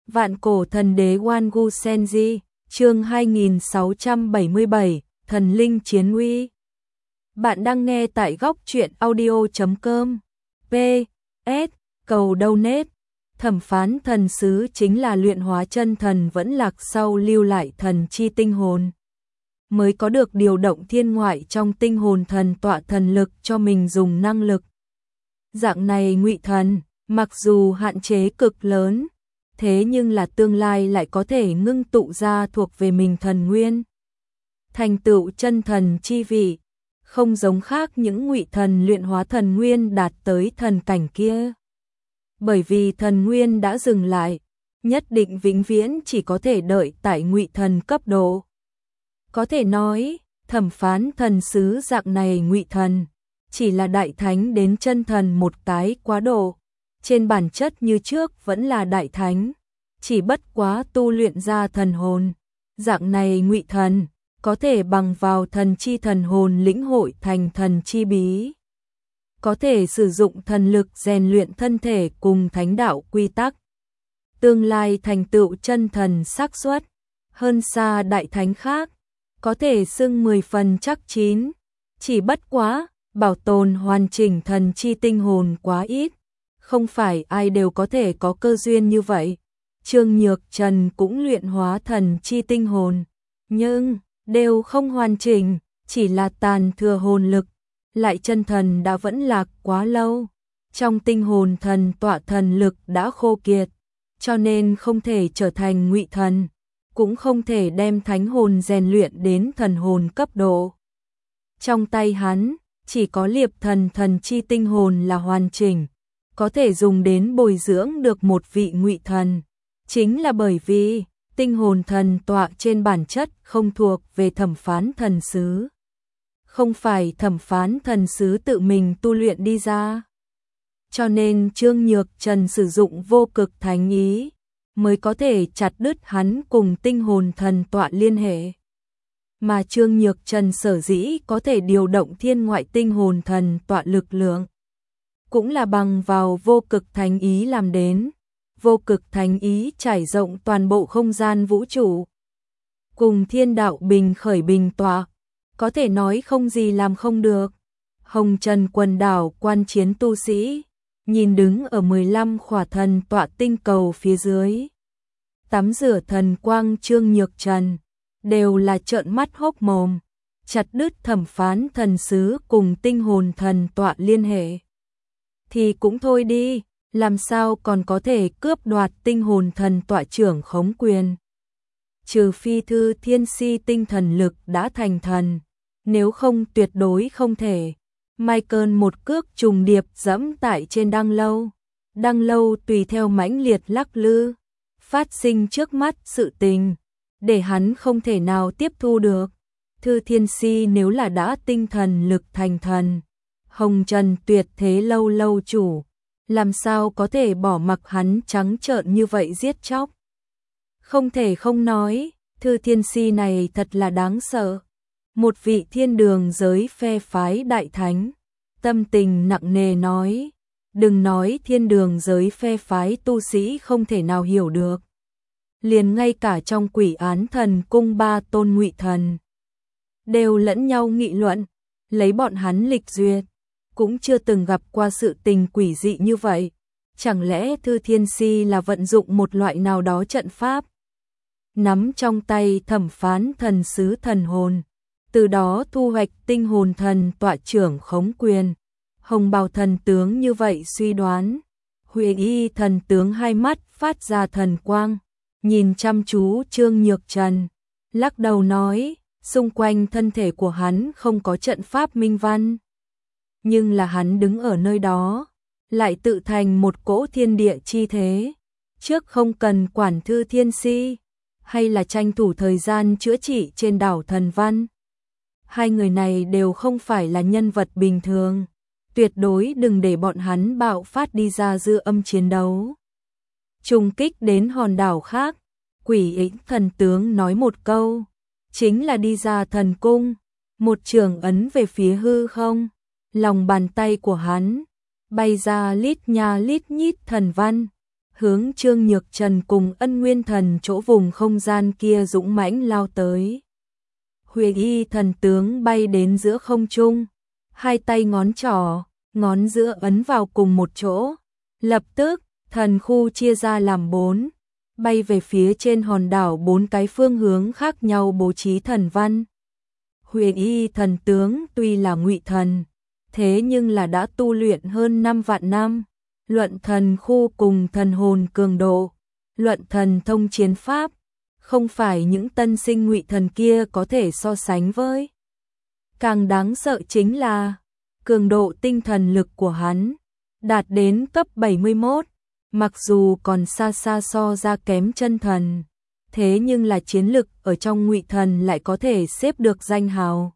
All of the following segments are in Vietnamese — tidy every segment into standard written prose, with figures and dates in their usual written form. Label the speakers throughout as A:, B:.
A: Vạn cổ thần đế Wangu Senji, chương 2677, thần linh chiến uy. Bạn đang nghe tại góc truyện audio.com. PS, cầu donate. Thẩm phán thần sứ chính là luyện hóa chân thần vẫn lạc sau lưu lại thần chi tinh hồn, mới có được điều động thiên ngoại trong tinh hồn thần tọa thần lực cho mình dùng năng lực. Dạng này ngụy thần, mặc dù hạn chế cực lớn, thế nhưng là tương lai lại có thể ngưng tụ ra thuộc về mình thần nguyên. Thành tựu chân thần chi vị, không giống khác những ngụy thần luyện hóa thần nguyên đạt tới thần cảnh kia. Bởi vì thần nguyên đã dừng lại, nhất định vĩnh viễn chỉ có thể đợi tại ngụy thần cấp độ. Có thể nói, thẩm phán thần sứ dạng này ngụy thần, chỉ là đại thánh đến chân thần một cái quá độ. Trên bản chất như trước vẫn là đại thánh, chỉ bất quá tu luyện ra thần hồn. Dạng này ngụy thần, có thể bằng vào thần chi thần hồn lĩnh hội thành thần chi bí. Có thể sử dụng thần lực rèn luyện thân thể cùng thánh đạo quy tắc. Tương lai thành tựu chân thần xác suất hơn xa đại thánh khác, có thể xưng 10 phần chắc chín. Chỉ bất quá, bảo tồn hoàn chỉnh thần chi tinh hồn quá ít, không phải ai đều có thể có cơ duyên như vậy. Trương Nhược Trần cũng luyện hóa thần chi tinh hồn, nhưng đều không hoàn chỉnh, chỉ là tàn thừa hồn lực, lại chân thần đã vẫn lạc quá lâu. Trong tinh hồn thần tọa thần lực đã khô kiệt, cho nên không thể trở thành ngụy thần, cũng không thể đem thánh hồn rèn luyện đến thần hồn cấp độ. Trong tay hắn, chỉ có liệp thần thần chi tinh hồn là hoàn chỉnh, có thể dùng đến bồi dưỡng được một vị ngụy thần. Chính là bởi vì tinh hồn thần tọa trên bản chất không thuộc về thẩm phán thần sứ, không phải thẩm phán thần sứ tự mình tu luyện đi ra. Cho nên Trương Nhược Trần sử dụng vô cực thánh ý, mới có thể chặt đứt hắn cùng tinh hồn thần tọa liên hệ. Mà Trương Nhược Trần sở dĩ có thể điều động thiên ngoại tinh hồn thần tọa lực lượng, cũng là bằng vào vô cực thánh ý làm đến. Vô cực thánh ý trải rộng toàn bộ không gian vũ trụ, cùng thiên đạo bình khởi bình tọa, có thể nói không gì làm không được. Hồng Trần quần đảo quan chiến tu sĩ, nhìn đứng ở 15 khỏa thần tọa tinh cầu phía dưới, tắm rửa thần quang Trương Nhược Trần, đều là trợn mắt hốc mồm. Chặt đứt thẩm phán thần sứ cùng tinh hồn thần tọa liên hệ thì cũng thôi đi, làm sao còn có thể cướp đoạt tinh hồn thần tọa trưởng khống quyền. Trừ phi Thư Thiên Si tinh thần lực đã thành thần, nếu không tuyệt đối không thể. Michael một cước trùng điệp dẫm tại trên đăng lâu. Đăng lâu tùy theo mãnh liệt lắc lư, phát sinh trước mắt sự tình, để hắn không thể nào tiếp thu được. Thư Thiên Si nếu là đã tinh thần lực thành thần, Hồng Trần tuyệt thế lâu lâu chủ, làm sao có thể bỏ mặc hắn trắng trợn như vậy giết chóc. Không thể không nói, Thư Thiên Si này thật là đáng sợ. Một vị thiên đường giới phe phái đại thánh, tâm tình nặng nề nói, đừng nói thiên đường giới phe phái tu sĩ không thể nào hiểu được. Liền ngay cả trong Quỷ Án Thần Cung 3 tôn ngụy thần, đều lẫn nhau nghị luận, lấy bọn hắn lịch duyệt, cũng chưa từng gặp qua sự tình quỷ dị như vậy. Chẳng lẽ Thư Thiên Si là vận dụng một loại nào đó trận pháp, nắm trong tay thẩm phán thần sứ thần hồn, từ đó thu hoạch tinh hồn thần tọa trưởng khống quyền. Hồng Bào thần tướng như vậy suy đoán. Huyền Y thần tướng hai mắt phát ra thần quang, nhìn chăm chú Trương Nhược Trần, lắc đầu nói, xung quanh thân thể của hắn không có trận pháp minh văn, nhưng là hắn đứng ở nơi đó, lại tự thành một cỗ thiên địa chi thế. Trước không cần quản Thư Thiên Si, hay là tranh thủ thời gian chữa trị trên đảo Thần Văn. Hai người này đều không phải là nhân vật bình thường, tuyệt đối đừng để bọn hắn bạo phát đi ra dư âm chiến đấu, trùng kích đến hòn đảo khác. Quỷ Ĩnh thần tướng nói một câu, chính là đi ra thần cung, một trường ấn về phía hư không. Lòng bàn tay của hắn bay ra lít nha lít nhít thần văn, hướng Trương Nhược Trần cùng Ân Nguyên Thần chỗ vùng không gian kia dũng mãnh lao tới. Huyền Y thần tướng bay đến giữa không trung, hai tay ngón trỏ, ngón giữa ấn vào cùng một chỗ, lập tức thần khu chia ra làm 4, bay về phía trên hòn đảo 4 cái phương hướng khác nhau bố trí thần văn. Huyền Y thần tướng tuy là ngụy thần, thế nhưng là đã tu luyện hơn 5 vạn năm, luận thần khu cùng thần hồn cường độ, luận thần thông chiến pháp, không phải những tân sinh ngụy thần kia có thể so sánh với. Càng đáng sợ chính là cường độ tinh thần lực của hắn đạt đến cấp 71, mặc dù còn xa xa so ra kém chân thần, thế nhưng là chiến lực ở trong ngụy thần lại có thể xếp được danh hào.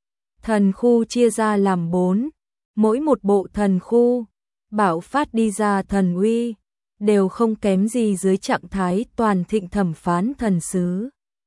A: Thần khu chia ra làm 4, mỗi một bộ thần khu bạo phát đi ra thần uy đều không kém gì dưới trạng thái toàn thịnh thẩm phán thần sứ.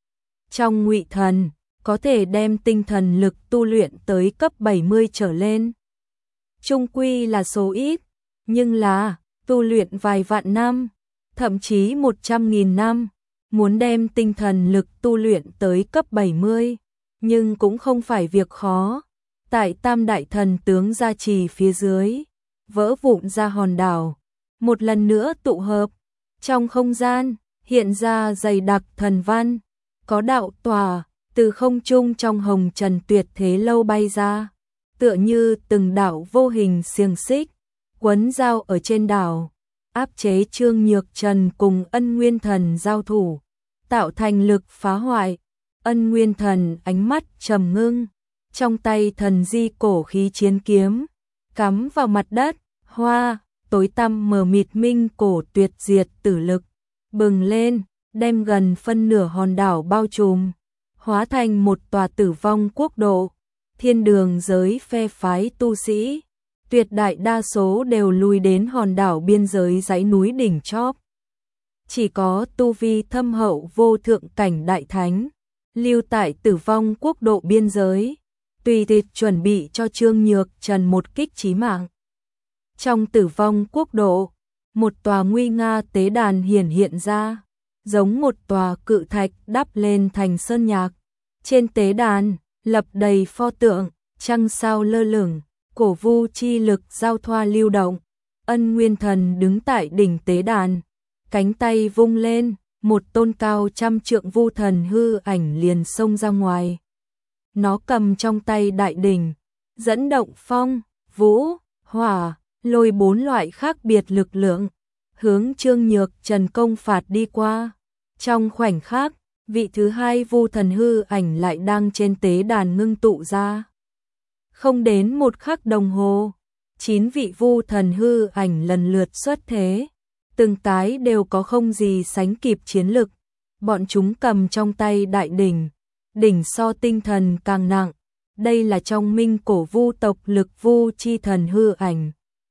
A: Trong ngụy thần có thể đem tinh thần lực tu luyện tới cấp 70 trở lên. Trung quy là số ít, nhưng là tu luyện vài vạn năm, thậm chí 100.000 năm, muốn đem tinh thần lực tu luyện tới cấp 70, nhưng cũng không phải việc khó. Tại Tam Đại Thần tướng gia trì phía dưới, vỡ vụn ra hòn đảo, một lần nữa tụ hợp, trong không gian hiện ra dày đặc thần văn, có đạo tòa từ không trung trong hồng trần tuyệt thế lâu bay ra, tựa như từng đạo vô hình xiềng xích quấn giao ở trên đảo, áp chế Trương Nhược Trần cùng Ân Nguyên Thần giao thủ, tạo thành lực phá hoại. Ân Nguyên Thần ánh mắt trầm ngưng, trong tay thần di cổ khí chiến kiếm cắm vào mặt đất, hoa tối tăm mờ mịt minh cổ tuyệt diệt tử lực bừng lên, đem gần phân nửa hòn đảo bao trùm, hóa thành một tòa tử vong quốc độ. Thiên đường giới phe phái tu sĩ, tuyệt đại đa số đều lùi đến hòn đảo biên giới dãy núi đỉnh chóp. Chỉ có tu vi thâm hậu vô thượng cảnh đại thánh, lưu tại tử vong quốc độ biên giới, tùy tiệc chuẩn bị cho Trương Nhược Trần một kích chí mạng. Trong tử vong quốc độ, một tòa nguy nga tế đàn hiển hiện ra, giống một tòa cự thạch đắp lên thành sơn nhạc. Trên tế đàn, lập đầy pho tượng, trăng sao lơ lửng, cổ vu chi lực giao thoa lưu động. Ân Nguyên Thần đứng tại đỉnh tế đàn, cánh tay vung lên, một tôn cao trăm trượng vu thần hư ảnh liền xông ra ngoài. Nó cầm trong tay đại đỉnh, dẫn động phong, vũ, hỏa, lôi 4 loại khác biệt lực lượng, hướng Trương Nhược Trần công phạt đi qua. Trong khoảnh khắc, vị thứ hai vu thần hư ảnh lại đang trên tế đàn ngưng tụ ra. Không đến một khắc đồng hồ, 9 vị vu thần hư ảnh lần lượt xuất thế, từng cái đều có không gì sánh kịp chiến lực. Bọn chúng cầm trong tay đại đỉnh, đỉnh so tinh thần càng nặng. Đây là trong minh cổ vu tộc lực vu chi thần hư ảnh.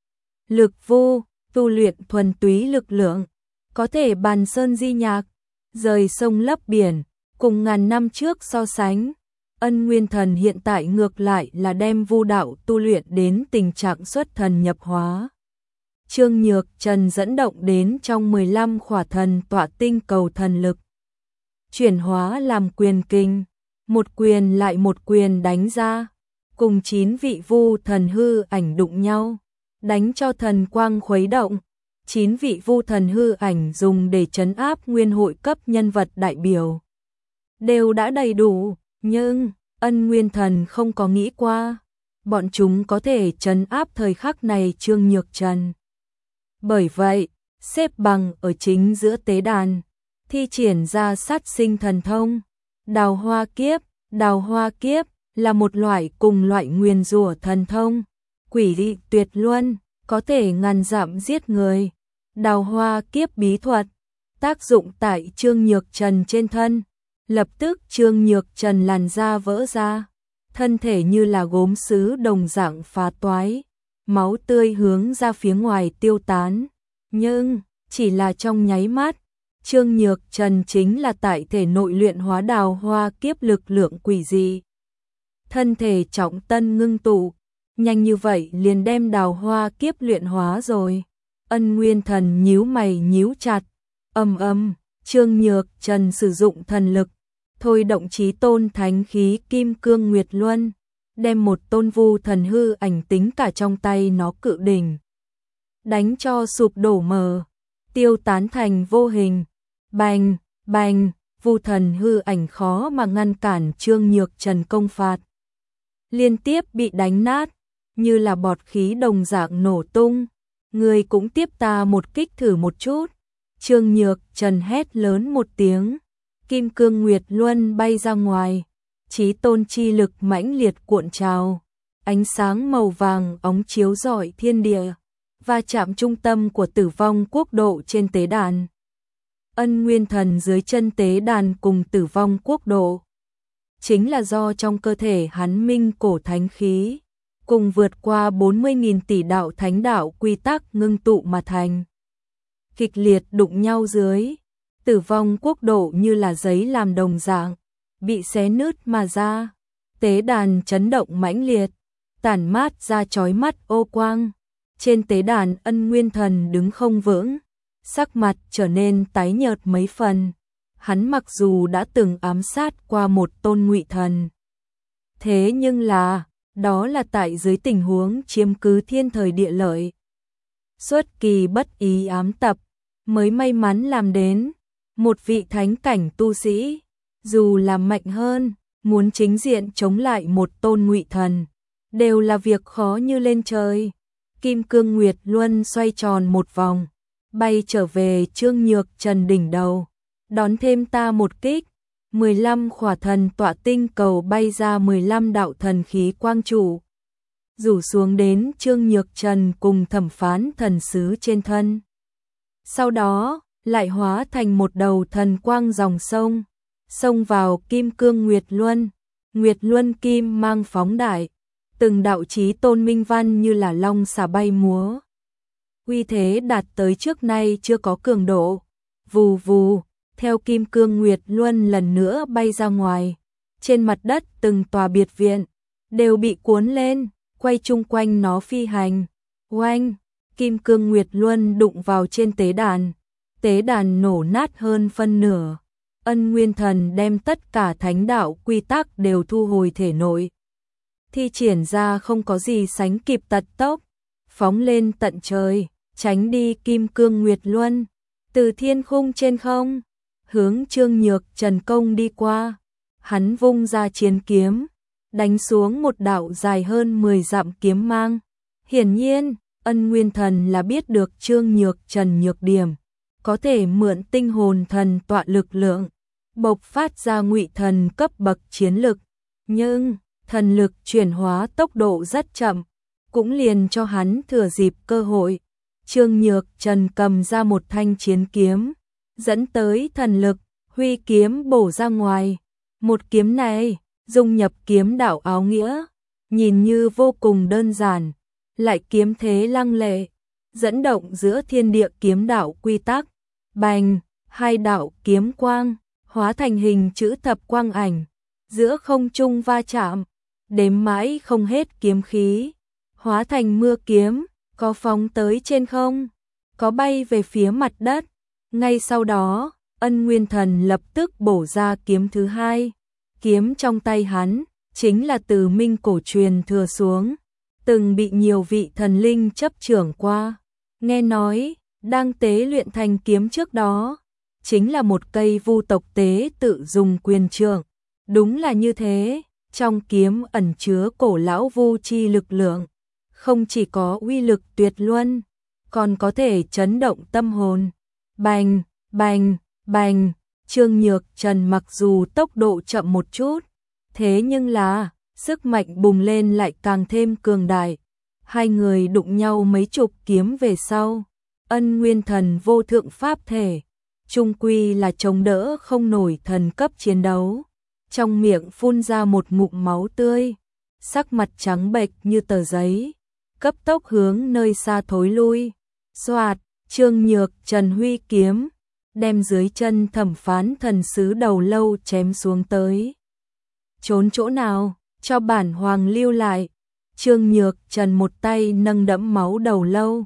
A: Lực vu, tu luyện thuần túy lực lượng, có thể bàn sơn di nhạc, rời sông lấp biển, cùng ngàn năm trước so sánh. Ân Nguyên Thần hiện tại ngược lại là đem vu đạo tu luyện đến tình trạng xuất thần nhập hóa. Trương Nhược Trần dẫn động đến trong 15 khỏa thần tọa tinh cầu thần lực, chuyển hóa làm quyền kinh, một quyền lại một quyền đánh ra, cùng 9 vị vu thần hư ảnh đụng nhau, đánh cho thần quang khuấy động. 9 vị vu thần hư ảnh dùng để trấn áp nguyên hội cấp nhân vật đại biểu đều đã đầy đủ, nhưng Ân Nguyên Thần không có nghĩ qua bọn chúng có thể trấn áp thời khắc này Trương Nhược Trần. Bởi vậy, xếp bằng ở chính giữa tế đàn, thi triển ra sát sinh thần thông, đào hoa kiếp. Đào hoa kiếp là một loại cùng loại nguyền rủa thần thông, quỷ dị tuyệt luân, có thể ngàn dặm giết người. Đào hoa kiếp bí thuật, tác dụng tại Trương Nhược Trần trên thân, lập tức Trương Nhược Trần làn da vỡ ra, thân thể như là gốm sứ đồng dạng phá toái, máu tươi hướng ra phía ngoài tiêu tán. Nhưng, chỉ là trong nháy mắt, Trương Nhược Trần chính là tại thể nội luyện hóa đào hoa kiếp lực lượng quỷ dị. Thân thể trọng tân ngưng tụ, nhanh như vậy liền đem đào hoa kiếp luyện hóa rồi. Ân Nguyên Thần nhíu mày nhíu chặt, Trương Nhược Trần sử dụng thần lực, thôi động chí tôn thánh khí Kim Cương Nguyệt Luân, đem một tôn vu thần hư ảnh tính cả trong tay nó cự đỉnh, đánh cho sụp đổ mờ, tiêu tán thành vô hình. Bành, bành, vu thần hư ảnh khó mà ngăn cản Trương Nhược Trần công phạt. Liên tiếp bị đánh nát, như là bọt khí đồng dạng nổ tung. Người cũng tiếp ta một kích thử một chút. Trương Nhược Trần hét lớn một tiếng, Kim Cương Nguyệt Luân bay ra ngoài, chí tôn chi lực mãnh liệt cuộn trào, ánh sáng màu vàng óng chiếu rọi thiên địa, và chạm trung tâm của Tử Vong Quốc độ trên tế đàn. Ân Nguyên Thần dưới chân tế đàn cùng Tử Vong Quốc độ, chính là do trong cơ thể hắn minh cổ thánh khí, cùng vượt qua 40.000 tỷ đạo thánh đạo quy tắc ngưng tụ mà thành. Kịch liệt đụng nhau dưới, Tử Vong Quốc độ như là giấy làm đồng dạng, bị xé nứt mà ra. Tế đàn chấn động mãnh liệt, tản mát ra chói mắt ô quang. Trên tế đàn Ân Nguyên Thần đứng không vững, sắc mặt trở nên tái nhợt mấy phần. Hắn mặc dù đã từng ám sát qua một tôn ngụy thần, thế nhưng đó là tại dưới tình huống chiếm cứ thiên thời địa lợi, xuất kỳ bất ý ám tập, mới may mắn làm đến. Một vị thánh cảnh tu sĩ, dù là mạnh hơn, muốn chính diện chống lại một tôn ngụy thần, đều là việc khó như lên trời. Kim Cương Nguyệt Luân xoay tròn một vòng, bay trở về Trương Nhược Trần đỉnh đầu, đón thêm ta một kích. 15 khỏa thần tọa tinh cầu bay ra 15 đạo thần khí quang trụ, rủ xuống đến Trương Nhược Trần cùng thẩm phán thần sứ trên thân. Sau đó, lại hóa thành một đầu thần quang dòng sông, xông vào Kim Cương Nguyệt Luân. Nguyệt Luân kim mang phóng đại, từng đạo chí tôn minh văn như là long xà bay múa. Uy thế đạt tới trước nay chưa có cường độ. Vù vù, theo Kim Cương Nguyệt Luân lần nữa bay ra ngoài, trên mặt đất từng tòa biệt viện đều bị cuốn lên, quay chung quanh nó phi hành. Oanh, Kim Cương Nguyệt Luân đụng vào trên tế đàn nổ nát hơn phân nửa. Ân Nguyên Thần đem tất cả thánh đạo quy tắc đều thu hồi thể nội, thi triển ra không có gì sánh kịp tật tốc, phóng lên tận trời, tránh đi Kim Cương Nguyệt Luân, từ thiên khung trên không, hướng Trương Nhược Trần công đi qua. Hắn vung ra chiến kiếm, đánh xuống một đạo dài hơn 10 dặm kiếm mang. Hiển nhiên, Ân Nguyên Thần là biết được Trương Nhược Trần nhược điểm, có thể mượn tinh hồn thần tọa lực lượng, bộc phát ra ngụy thần cấp bậc chiến lực, nhưng thần lực chuyển hóa tốc độ rất chậm, cũng liền cho hắn thừa dịp cơ hội. Trương Nhược Trần cầm ra một thanh chiến kiếm, dẫn tới thần lực, huy kiếm bổ ra ngoài. Một kiếm này, dung nhập kiếm đạo áo nghĩa, nhìn như vô cùng đơn giản, lại kiếm thế lăng lệ, dẫn động giữa thiên địa kiếm đạo quy tắc. Bành, hai đạo kiếm quang hóa thành hình chữ thập quang ảnh, giữa không trung va chạm, đếm mãi không hết kiếm khí, hóa thành mưa kiếm, có phóng tới trên không, có bay về phía mặt đất. Ngay sau đó, Ân Nguyên Thần lập tức bổ ra kiếm thứ hai. Kiếm trong tay hắn chính là từ minh cổ truyền thừa xuống, từng bị nhiều vị thần linh chấp trưởng qua. Nghe nói, đang tế luyện thành kiếm trước đó, chính là một cây vu tộc tế tự dùng quyền trượng. Đúng là như thế, trong kiếm ẩn chứa cổ lão vu chi lực lượng, không chỉ có uy lực tuyệt luân, còn có thể chấn động tâm hồn. Bành, bành, bành, Trương Nhược Trần mặc dù tốc độ chậm một chút, thế nhưng sức mạnh bùng lên lại càng thêm cường đại. Hai người đụng nhau mấy chục kiếm về sau, Ân Nguyên Thần vô thượng pháp thể, chung quy là chống đỡ không nổi thần cấp chiến đấu. Trong miệng phun ra một ngụm máu tươi, sắc mặt trắng bệch như tờ giấy, cấp tốc hướng nơi xa thối lui. Xoạt, Trương Nhược Trần huy kiếm, đem dưới chân thẩm phán thần sứ đầu lâu chém xuống tới. Trốn chỗ nào, cho bản hoàng lưu lại. Trương Nhược Trần một tay nâng đẫm máu đầu lâu,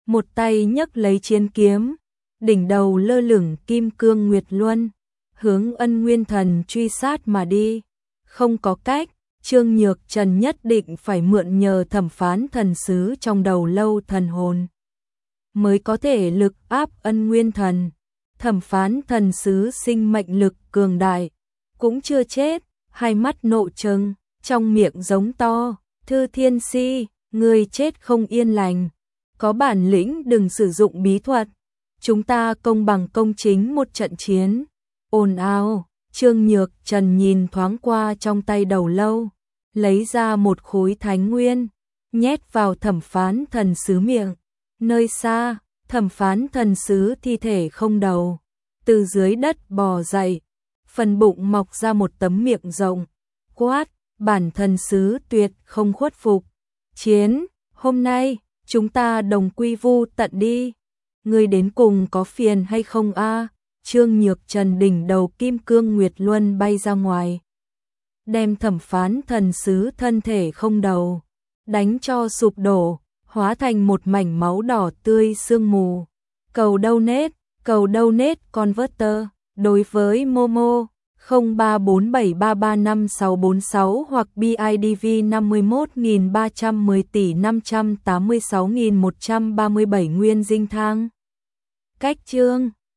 A: một tay nhấc lấy chiến kiếm, đỉnh đầu lơ lửng kim cương nguyệt luân, hướng Ân Nguyên Thần truy sát mà đi. Không có cách, Trương Nhược Trần nhất định phải mượn nhờ thẩm phán thần sứ trong đầu lâu thần hồn, mới có thể lực áp Ân Nguyên Thần. Thẩm phán thần sứ sinh mệnh lực cường đại, cũng chưa chết, hai mắt nộ trừng, trong miệng giống to, Thư Thiên Si, ngươi chết không yên lành, có bản lĩnh đừng sử dụng bí thuật, chúng ta công bằng công chính một trận chiến. Ồn ào, Trương Nhược Trần nhìn thoáng qua trong tay đầu lâu, lấy ra một khối thánh nguyên, nhét vào thẩm phán thần sứ miệng. Nơi xa, thẩm phán thần sứ thi thể không đầu, từ dưới đất bò dậy, phần bụng mọc ra một tấm miệng rộng, quát, bản thần sứ tuyệt không khuất phục. Chiến, hôm nay, chúng ta đồng quy vu tận đi. Ngươi đến cùng có phiền hay không a? Trương Nhược Trần đỉnh đầu kim cương nguyệt luân bay ra ngoài, đem thẩm phán thần sứ thân thể không đầu đánh cho sụp đổ, hóa thành một mảnh máu đỏ tươi sương mù. Cầu donate converter đối với Momo 0347335646 hoặc BIDV 51.310 tỷ 586.137 nguyên dinh thang. Cách chương